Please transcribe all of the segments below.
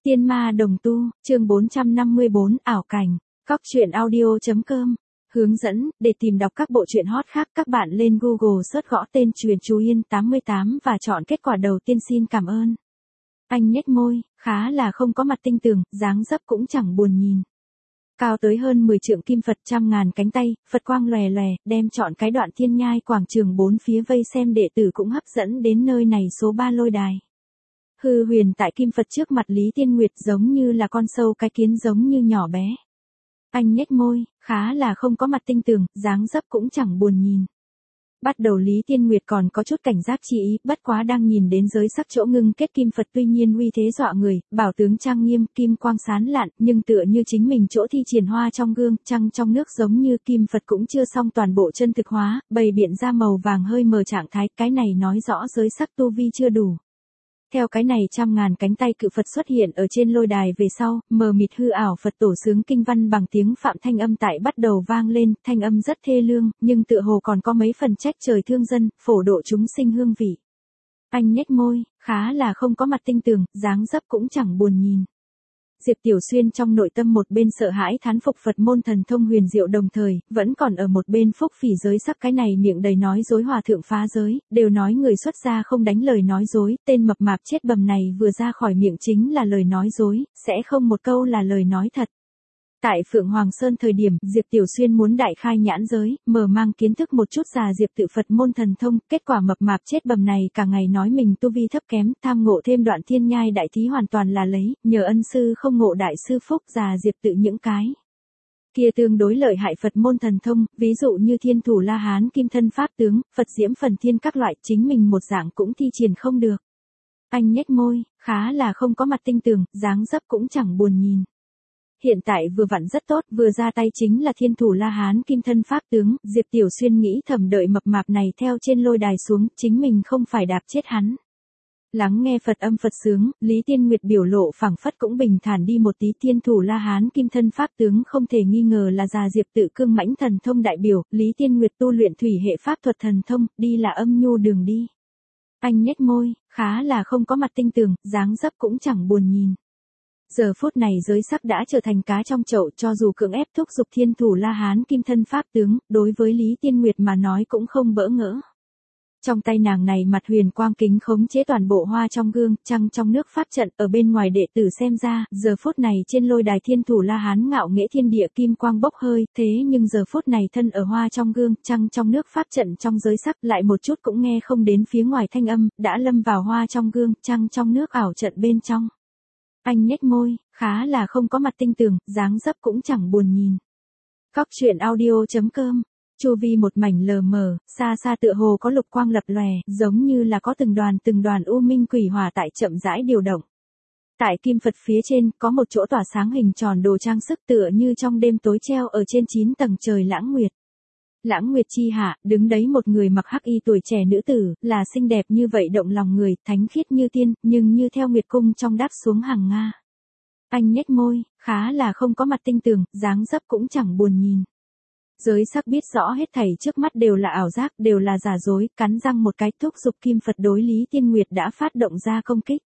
Tiên ma đồng tu, chương 454, ảo cảnh. Cóc truyện audio.com. Hướng dẫn, để tìm đọc các bộ truyện hot khác các bạn lên Google search gõ tên Truyện Chú Yên 88 và chọn kết quả đầu tiên xin cảm ơn. Anh nhếch môi, khá là không có mặt tinh tường, dáng dấp cũng chẳng buồn nhìn. Cao tới hơn 10 trượng kim Phật trăm ngàn cánh tay, Phật quang lòe lòe, đem chọn cái đoạn thiên nhai quảng trường bốn phía vây xem đệ tử cũng hấp dẫn đến nơi này số 3 lôi đài. Hư huyền tại kim Phật trước mặt Lý Tiên Nguyệt giống như là con sâu cái kiến giống như nhỏ bé. Anh nhếch môi, khá là không có mặt tinh tường, dáng dấp cũng chẳng buồn nhìn. Bắt đầu Lý Tiên Nguyệt còn có chút cảnh giác chi ý, bất quá đang nhìn đến giới sắc chỗ ngưng kết kim Phật tuy nhiên uy thế dọa người, bảo tướng trang nghiêm, kim quang sán lạn, nhưng tựa như chính mình chỗ thi triển hoa trong gương, trăng trong nước giống như kim Phật cũng chưa xong toàn bộ chân thực hóa, bày biện ra màu vàng hơi mờ trạng thái, cái này nói rõ giới sắc tu vi chưa đủ. Theo cái này trăm ngàn cánh tay cự Phật xuất hiện ở trên lôi đài về sau, mờ mịt hư ảo Phật tổ sướng kinh văn bằng tiếng Phạm thanh âm tại bắt đầu vang lên, thanh âm rất thê lương, nhưng tựa hồ còn có mấy phần trách trời thương dân, phổ độ chúng sinh hương vị. Anh nhếch môi, khá là không có mặt tinh tường, dáng dấp cũng chẳng buồn nhìn. Diệp Tiểu Xuyên trong nội tâm một bên sợ hãi thán phục Phật môn thần thông huyền diệu đồng thời, vẫn còn ở một bên phúc phỉ giới sắc cái này miệng đầy nói dối hòa thượng phá giới, đều nói người xuất gia không đánh lời nói dối, tên mập mạp chết bầm này vừa ra khỏi miệng chính là lời nói dối, sẽ không một câu là lời nói thật. Tại Phượng Hoàng Sơn thời điểm, Diệp Tiểu Xuyên muốn đại khai nhãn giới, mở mang kiến thức một chút già Diệp tự Phật môn thần thông, kết quả mập mạp chết bầm này cả ngày nói mình tu vi thấp kém, tham ngộ thêm đoạn thiên nhai đại thí hoàn toàn là lấy, nhờ ân sư không ngộ đại sư phúc già Diệp tự những cái kia tương đối lợi hại Phật môn thần thông, ví dụ như Thiên Thủ La Hán Kim Thân Pháp Tướng, Phật Diễm Phần Thiên các loại, chính mình một dạng cũng thi triển không được. Anh nhếch môi, khá là không có mặt tinh tường, dáng dấp cũng chẳng buồn nhìn. Hiện tại vừa vặn rất tốt, vừa ra tay chính là Thiên Thủ La Hán Kim Thân Pháp Tướng, Diệp Tiểu Xuyên nghĩ thầm đợi mập mạp này theo trên lôi đài xuống, chính mình không phải đạp chết hắn. Lắng nghe Phật âm Phật sướng, Lý Tiên Nguyệt biểu lộ phảng phất cũng bình thản đi một tí. Thiên Thủ La Hán Kim Thân Pháp Tướng không thể nghi ngờ là già Diệp tự cương mãnh thần thông đại biểu, Lý Tiên Nguyệt tu luyện thủy hệ pháp thuật thần thông, đi là âm nhu đường đi. Anh nhếch môi, khá là không có mặt tinh tường, dáng dấp cũng chẳng buồn nhìn. Giờ phút này giới sắc đã trở thành cá trong chậu, cho dù cưỡng ép thúc giục Thiên Thủ La Hán Kim Thân Pháp Tướng, đối với Lý Tiên Nguyệt mà nói cũng không bỡ ngỡ. Trong tay nàng này mặt huyền quang kính khống chế toàn bộ hoa trong gương, trăng trong nước pháp trận, ở bên ngoài đệ tử xem ra, giờ phút này trên lôi đài Thiên Thủ La Hán ngạo nghễ thiên địa kim quang bốc hơi, thế nhưng giờ phút này thân ở hoa trong gương, trăng trong nước pháp trận trong giới sắc lại một chút cũng nghe không đến phía ngoài thanh âm, đã lâm vào hoa trong gương, trăng trong nước ảo trận bên trong. Anh nhếch môi, khá là không có mặt tinh tường, dáng dấp cũng chẳng buồn nhìn. Cóc truyện audio.com. Chu vi một mảnh lờ mờ, xa xa tựa hồ có lục quang lập lòe, giống như là có từng đoàn u minh quỷ hỏa tại chậm rãi điều động. Tại kim Phật phía trên, có một chỗ tỏa sáng hình tròn đồ trang sức tựa như trong đêm tối treo ở trên 9 tầng trời lãng nguyệt. Lãng nguyệt chi hạ, đứng đấy một người mặc hắc y tuổi trẻ nữ tử, là xinh đẹp như vậy động lòng người, thánh khiết như tiên, nhưng như theo nguyệt cung trong đáp xuống hàng Nga. Anh nhếch môi, khá là không có mặt tinh tường, dáng dấp cũng chẳng buồn nhìn. Giới sắc biết rõ hết thảy trước mắt đều là ảo giác, đều là giả dối, cắn răng một cái thúc giục kim Phật đối Lý Tiên Nguyệt đã phát động ra công kích.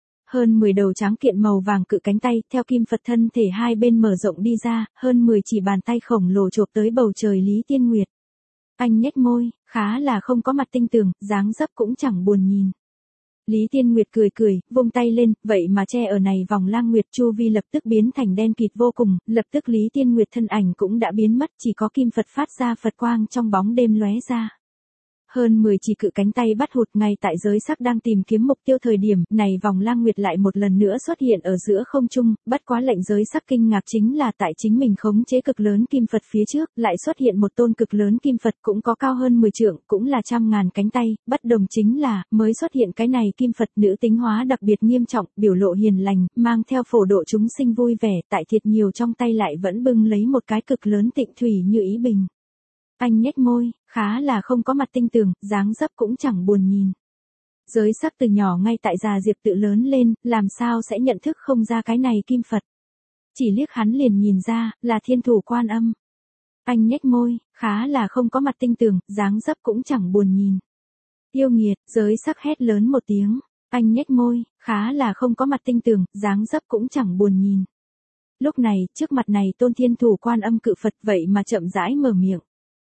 Hơn 10 đầu tráng kiện màu vàng cự cánh tay, theo kim Phật thân thể hai bên mở rộng đi ra, hơn 10 chỉ bàn tay khổng lồ chộp tới bầu trời Lý Tiên Nguyệt. Anh nhếch môi, khá là không có mặt tinh tường, dáng dấp cũng chẳng buồn nhìn. Lý Tiên Nguyệt cười cười, vung tay lên, vậy mà che ở này vòng lang nguyệt chu vi lập tức biến thành đen kịt vô cùng, lập tức Lý Tiên Nguyệt thân ảnh cũng đã biến mất, chỉ có kim Phật phát ra Phật quang trong bóng đêm lóe ra. Hơn 10 chỉ cự cánh tay bắt hụt ngay tại giới sắc đang tìm kiếm mục tiêu thời điểm, này vòng lang nguyệt lại một lần nữa xuất hiện ở giữa không trung, bất quá lệnh giới sắc kinh ngạc chính là tại chính mình khống chế cực lớn kim Phật phía trước, lại xuất hiện một tôn cực lớn kim Phật cũng có cao hơn 10 trượng, cũng là trăm ngàn cánh tay, bất đồng chính là, mới xuất hiện cái này kim Phật nữ tính hóa đặc biệt nghiêm trọng, biểu lộ hiền lành, mang theo phổ độ chúng sinh vui vẻ, tại thiệt nhiều trong tay lại vẫn bưng lấy một cái cực lớn tịnh thủy như ý bình. Anh nhếch môi, khá là không có mặt tinh tường, dáng dấp cũng chẳng buồn nhìn. Giới sắc từ nhỏ ngay tại già Diệp tự lớn lên, làm sao sẽ nhận thức không ra cái này kim Phật. Chỉ liếc hắn liền nhìn ra, là Thiên Thủ Quan Âm. Anh nhếch môi, khá là không có mặt tinh tường, dáng dấp cũng chẳng buồn nhìn. Yêu nghiệt, giới sắc hét lớn một tiếng. Anh nhếch môi, khá là không có mặt tinh tường, dáng dấp cũng chẳng buồn nhìn. Lúc này, trước mặt này Tôn Thiên Thủ Quan Âm cự Phật vậy mà chậm rãi mở miệng.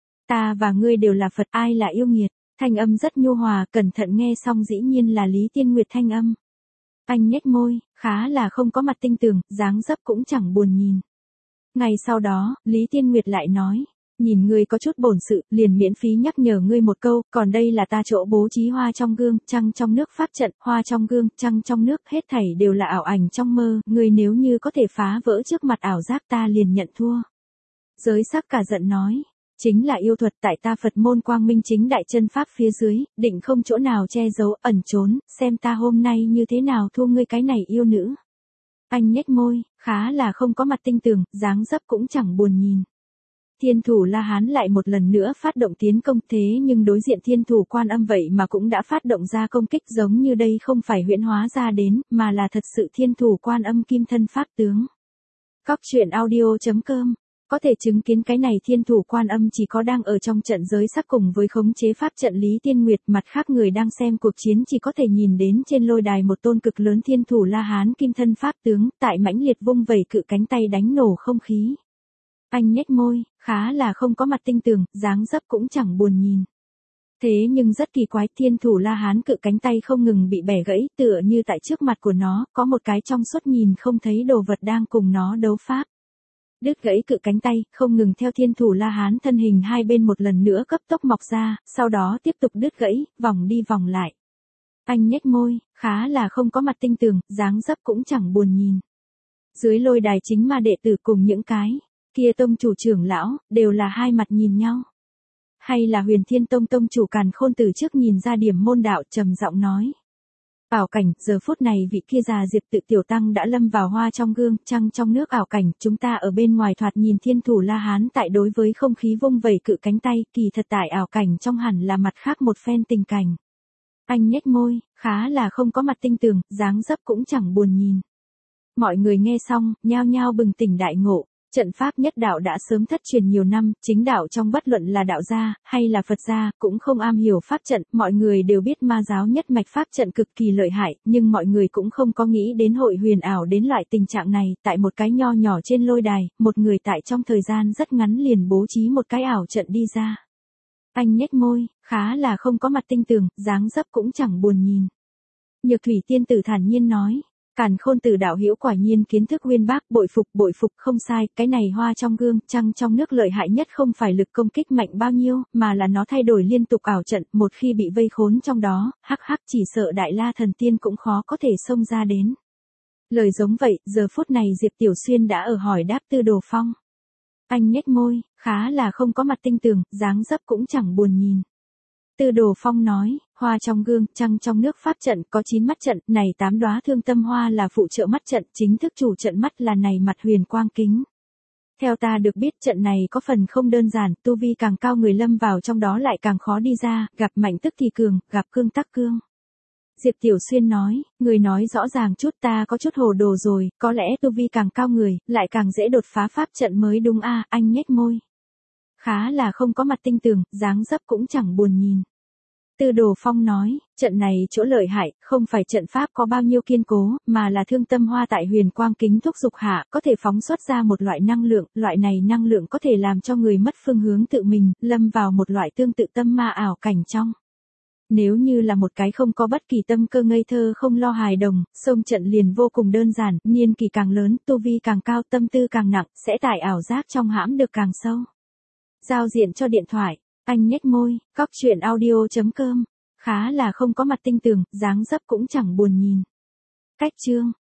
Ta và ngươi đều là Phật, ai là yêu nghiệt? Thanh âm rất nhu hòa, cẩn thận nghe xong dĩ nhiên là Lý Tiên Nguyệt thanh âm. Anh nhếch môi, khá là không có mặt tinh tường, dáng dấp cũng chẳng buồn nhìn. Ngày sau đó, Lý Tiên Nguyệt lại nói. Nhìn ngươi có chút bổn sự, liền miễn phí nhắc nhở ngươi một câu, còn đây là ta chỗ bố trí hoa trong gương, trăng trong nước pháp trận, hoa trong gương, trăng trong nước, hết thảy đều là ảo ảnh trong mơ, ngươi nếu như có thể phá vỡ trước mặt ảo giác ta liền nhận thua. Giới sắc cả giận nói, chính là yêu thuật tại ta Phật môn quang minh chính đại chân pháp phía dưới, định không chỗ nào che giấu, ẩn trốn, xem ta hôm nay như thế nào thua ngươi cái này yêu nữ. Anh nhếch môi, khá là không có mặt tinh tường, dáng dấp cũng chẳng buồn nhìn. Thiên thủ La Hán lại một lần nữa phát động tiến công thế nhưng đối diện Thiên thủ Quan Âm vậy mà cũng đã phát động ra công kích giống như đây không phải huyễn hóa ra đến, mà là thật sự Thiên thủ Quan Âm kim thân pháp tướng. Cóc truyện audio.com có thể chứng kiến cái này Thiên thủ Quan Âm chỉ có đang ở trong trận giới sắc cùng với khống chế pháp trận Lý Tiên Nguyệt, mặt khác người đang xem cuộc chiến chỉ có thể nhìn đến trên lôi đài một tôn cực lớn Thiên thủ La Hán kim thân pháp tướng, tại mãnh liệt vung vẩy cự cánh tay đánh nổ không khí. Anh nhếch môi, khá là không có mặt tinh tường, dáng dấp cũng chẳng buồn nhìn. Thế nhưng rất kỳ quái, Thiên thủ La Hán cự cánh tay không ngừng bị bẻ gãy, tựa như tại trước mặt của nó, có một cái trong suốt nhìn không thấy đồ vật đang cùng nó đấu pháp. Đứt gãy cự cánh tay, không ngừng theo Thiên thủ La Hán thân hình hai bên một lần nữa cấp tốc mọc ra, sau đó tiếp tục đứt gãy, vòng đi vòng lại. Anh nhếch môi, khá là không có mặt tinh tường, dáng dấp cũng chẳng buồn nhìn. Dưới lôi đài chính ma đệ tử cùng những cái kia tông chủ trưởng lão, đều là hai mặt nhìn nhau. Hay là Huyền Thiên Tông tông chủ Càn Khôn từ trước nhìn ra điểm môn đạo trầm giọng nói. Ảo cảnh, giờ phút này vị kia già Diệp Tự tiểu tăng đã lâm vào hoa trong gương, trăng trong nước ảo cảnh, chúng ta ở bên ngoài thoạt nhìn Thiên thủ La Hán tại đối với không khí vung vẩy cự cánh tay, kỳ thật tại ảo cảnh trong hẳn là mặt khác một phen tình cảnh. Anh nhếch môi, khá là không có mặt tinh tường, dáng dấp cũng chẳng buồn nhìn. Mọi người nghe xong, nhao nhao bừng tỉnh đại ngộ. Trận pháp nhất đạo đã sớm thất truyền nhiều năm, chính đạo trong bất luận là đạo gia, hay là Phật gia, cũng không am hiểu pháp trận, mọi người đều biết ma giáo nhất mạch pháp trận cực kỳ lợi hại, nhưng mọi người cũng không có nghĩ đến hội huyền ảo đến loại tình trạng này, tại một cái nho nhỏ trên lôi đài, một người tại trong thời gian rất ngắn liền bố trí một cái ảo trận đi ra. Anh nhếch môi, khá là không có mặt tinh tường, dáng dấp cũng chẳng buồn nhìn. Nhược Thủy Tiên Tử thản nhiên nói. Càn Khôn Tử đạo hữu quả nhiên kiến thức uyên bác, bội phục không sai, cái này hoa trong gương, trăng trong nước lợi hại nhất không phải lực công kích mạnh bao nhiêu, mà là nó thay đổi liên tục ảo trận, một khi bị vây khốn trong đó, hắc chỉ sợ Đại La Thần Tiên cũng khó có thể xông ra đến. Lời giống vậy, giờ phút này Diệp Tiểu Xuyên đã ở hỏi đáp Tư Đồ Phong. Anh nhếch môi, khá là không có mặt tinh tường, dáng dấp cũng chẳng buồn nhìn. Tư Đồ Phong nói, hoa trong gương, trăng trong nước pháp trận, có 9 mắt trận, này 8 đóa thương tâm hoa là phụ trợ mắt trận, chính thức chủ trận mắt là này mặt huyền quang kính. Theo ta được biết trận này có phần không đơn giản, tu vi càng cao người lâm vào trong đó lại càng khó đi ra, gặp mạnh tức thì cường, gặp cương tắc cương. Diệp Tiểu Xuyên nói, người nói rõ ràng chút ta có chút hồ đồ rồi, có lẽ tu vi càng cao người, lại càng dễ đột phá pháp trận mới đúng a. Anh nhếch môi. Khá là không có mặt tinh tường, dáng dấp cũng chẳng buồn nhìn. Tư Đồ Phong nói, trận này chỗ lợi hại, không phải trận pháp có bao nhiêu kiên cố, mà là thương tâm hoa tại huyền quang kính thúc dục hạ, có thể phóng xuất ra một loại năng lượng, loại này năng lượng có thể làm cho người mất phương hướng tự mình, lâm vào một loại tương tự tâm ma ảo cảnh trong. Nếu như là một cái không có bất kỳ tâm cơ ngây thơ không lo hài đồng, xông trận liền vô cùng đơn giản, niên kỳ càng lớn, tu vi càng cao, tâm tư càng nặng, sẽ tại ảo giác trong hãm được càng sâu. Giao diện cho điện thoại. Anh nhếch môi, cóc truyện audio.com, khá là không có mặt tinh tường, dáng dấp cũng chẳng buồn nhìn. Cách chương.